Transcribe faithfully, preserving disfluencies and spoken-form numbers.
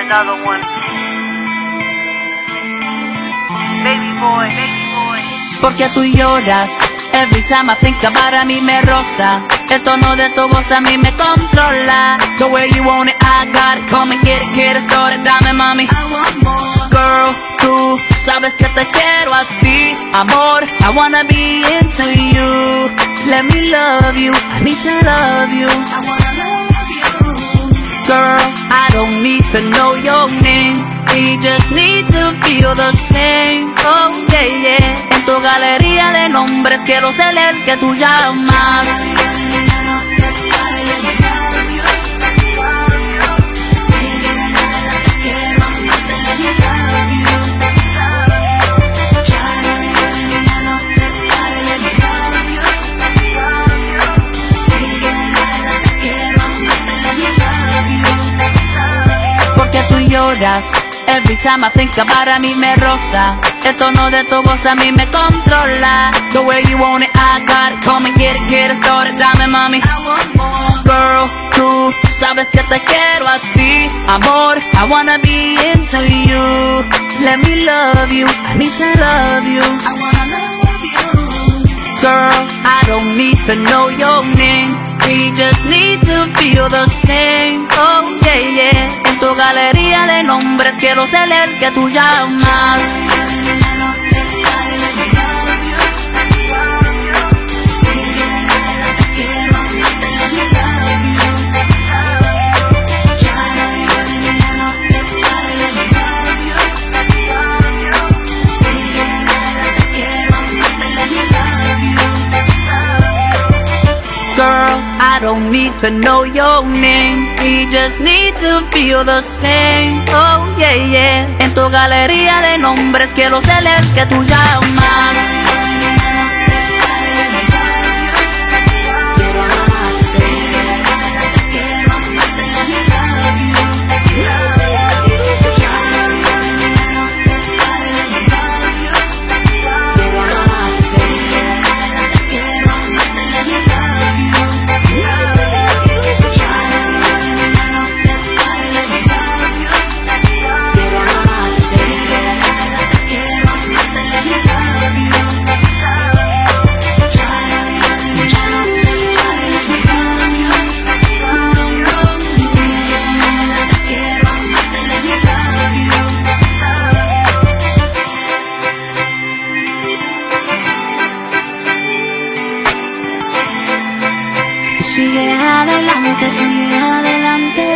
another one. Baby boy, baby boy. Porque tú lloras, every time I think about it, a mí me roza. El tono de tu voz a mí me controla. The way you want it, I got it. Come and get it, get it started, dame mami. I want more. Girl, tú sabes que te quiero a ti, amor. I wanna be into you. Let me love you, I need to love you. I wanna love you. Girl, I don't need to know your name. We just need to feel the same. Oh yeah, yeah. En tu galería de nombres quiero ser el que tú llamas. Porque tú lloras, every time I think about it, a mí me roza. El tono de tu voz a mí me controla. The way you want it, I got it. Come and get it, get it started, dame mami. I want more. Girl, tú sabes que te quiero a ti, amor. I wanna be into you. Let me love you, I need to love you. I wanna love you. Girl, I don't need to know your name. We just need to feel the same. Oh yeah, yeah. En tu galería de nombres quiero ser el que tú llamas. Girl, I don't need to know your name. We just need to feel the same. Oh yeah, yeah. En tu galería de nombres quiero ser el que tú llamas. Sigue adelante, sigue adelante.